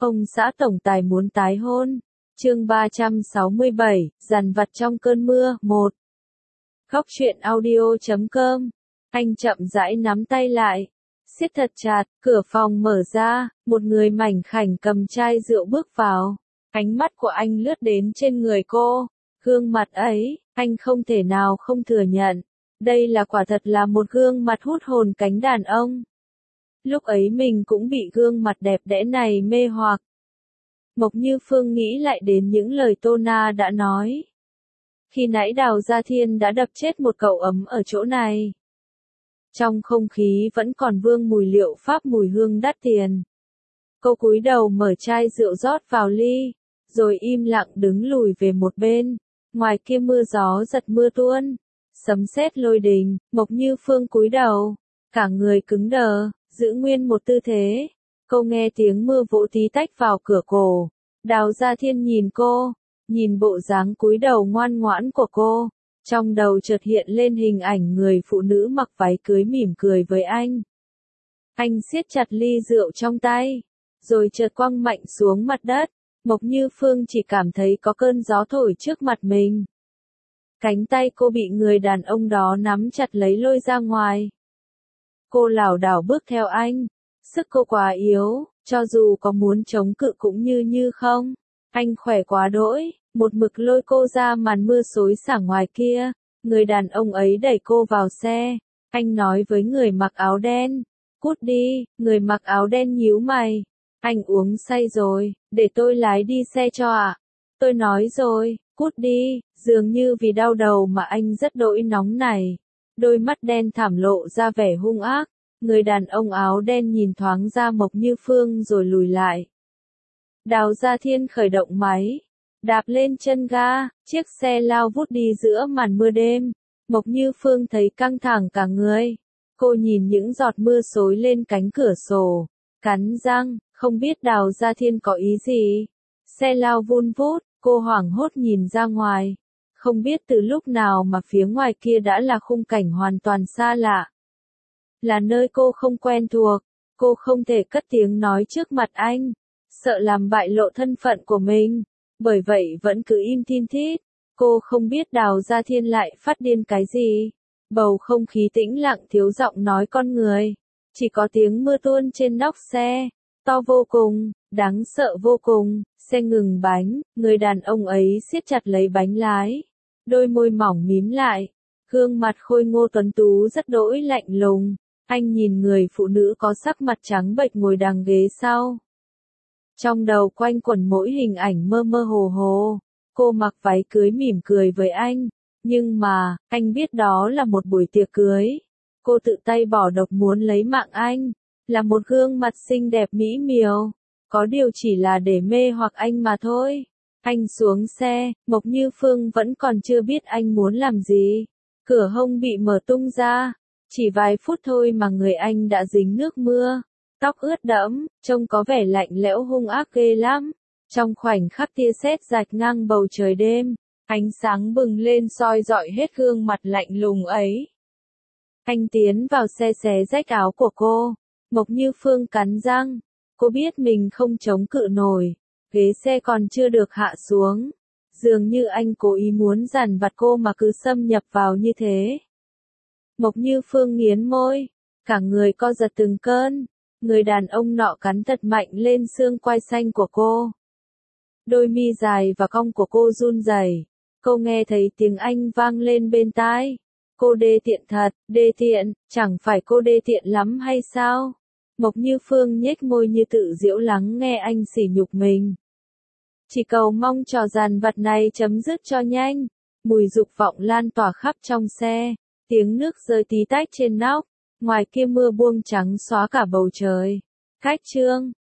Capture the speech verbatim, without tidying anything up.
Ông xã tổng tài muốn tái hôn. Chương ba trăm sáu mươi bảy, dằn vặt trong cơn mưa, một. Góc truyện audio chấm com. Anh chậm rãi nắm tay lại, siết thật chặt, cửa phòng mở ra, một người mảnh khảnh cầm chai rượu bước vào. Ánh mắt của anh lướt đến trên người cô, gương mặt ấy, anh không thể nào không thừa nhận. Đây là quả thật là một gương mặt hút hồn cánh đàn ông. Lúc ấy mình cũng bị gương mặt đẹp đẽ này mê hoặc. Mộc Như Phương nghĩ lại đến những lời Tô Na đã nói. Khi nãy Đào Gia Thiên đã đập chết một cậu ấm ở chỗ này. Trong không khí vẫn còn vương mùi liệu pháp mùi hương đắt tiền. Cô cúi đầu mở chai rượu rót vào ly, rồi im lặng đứng lùi về một bên. Ngoài kia mưa gió giật mưa tuôn, sấm sét lôi đình. Mộc Như Phương cúi đầu, cả người cứng đờ, giữ nguyên một tư thế. Cô nghe tiếng mưa vỗ tí tách vào cửa cổ. Đào Gia Thiên nhìn cô, nhìn bộ dáng cúi đầu ngoan ngoãn của cô. Trong đầu chợt hiện lên hình ảnh người phụ nữ mặc váy cưới mỉm cười với anh. Anh siết chặt ly rượu trong tay, rồi chợt quăng mạnh xuống mặt đất. Mộc Như Phương chỉ cảm thấy có cơn gió thổi trước mặt mình. Cánh tay cô bị người đàn ông đó nắm chặt lấy lôi ra ngoài. Cô lảo đảo bước theo anh. Sức cô quá yếu, cho dù có muốn chống cự cũng như như không. Anh khỏe quá đỗi, một mực lôi cô ra màn mưa xối xả ngoài kia. Người đàn ông ấy đẩy cô vào xe. Anh nói với người mặc áo đen, cút đi. Người mặc áo đen nhíu mày. Anh uống say rồi, để tôi lái đi xe cho ạ. À? Tôi nói rồi, cút đi. Dường như vì đau đầu mà anh rất đỗi nóng này. Đôi mắt đen thảm lộ ra vẻ hung ác. Người đàn ông áo đen nhìn thoáng ra Mộc Như Phương rồi lùi lại. Đào Gia Thiên khởi động máy, đạp lên chân ga, chiếc xe lao vút đi giữa màn mưa đêm. Mộc Như Phương thấy căng thẳng cả người. Cô nhìn những giọt mưa xối lên cánh cửa sổ, cắn răng, không biết Đào Gia Thiên có ý gì. Xe lao vun vút, cô hoảng hốt nhìn ra ngoài. Không biết từ lúc nào mà phía ngoài kia đã là khung cảnh hoàn toàn xa lạ. Là nơi cô không quen thuộc, cô không thể cất tiếng nói trước mặt anh, sợ làm bại lộ thân phận của mình, bởi vậy vẫn cứ im thin thít. Cô không biết Đào Gia Thiên lại phát điên cái gì. Bầu không khí tĩnh lặng thiếu giọng nói con người, chỉ có tiếng mưa tuôn trên nóc xe, to vô cùng, đáng sợ vô cùng. Xe ngừng bánh, người đàn ông ấy siết chặt lấy bánh lái, đôi môi mỏng mím lại, gương mặt khôi ngô tuấn tú rất đỗi lạnh lùng. Anh nhìn người phụ nữ có sắc mặt trắng bệch ngồi đằng ghế sau. Trong đầu quanh quẩn mỗi hình ảnh mơ mơ hồ hồ. Cô mặc váy cưới mỉm cười với anh. Nhưng mà, anh biết đó là một buổi tiệc cưới. Cô tự tay bỏ độc muốn lấy mạng anh. Là một gương mặt xinh đẹp mỹ miều. Có điều chỉ là để mê hoặc anh mà thôi. Anh xuống xe, Mộc Như Phương vẫn còn chưa biết anh muốn làm gì. Cửa hông bị mở tung ra. Chỉ vài phút thôi mà người anh đã dính nước mưa, tóc ướt đẫm, trông có vẻ lạnh lẽo hung ác ghê lắm. Trong khoảnh khắc tia sét rạch ngang bầu trời đêm, ánh sáng bừng lên soi rọi hết gương mặt lạnh lùng ấy. Anh tiến vào xe xé rách áo của cô. Mộc Như Phương cắn răng, cô biết mình không chống cự nổi, ghế xe còn chưa được hạ xuống. Dường như anh cố ý muốn dằn vặt cô mà cứ xâm nhập vào như thế. Mộc Như Phương nghiến môi, cả người co giật từng cơn. Người đàn ông nọ cắn thật mạnh lên xương quai xanh của cô. Đôi mi dài và cong của cô run rẩy. Cô nghe thấy tiếng anh vang lên bên tai. Cô đê tiện thật, đê tiện, chẳng phải cô đê tiện lắm hay sao? Mộc Như Phương nhếch môi như tự giễu lắng nghe anh sỉ nhục mình. Chỉ cầu mong trò dằn vặt này chấm dứt cho nhanh. Mùi dục vọng lan tỏa khắp trong xe. Tiếng nước rơi tí tách trên nóc, ngoài kia mưa buông trắng xóa cả bầu trời. Cách chương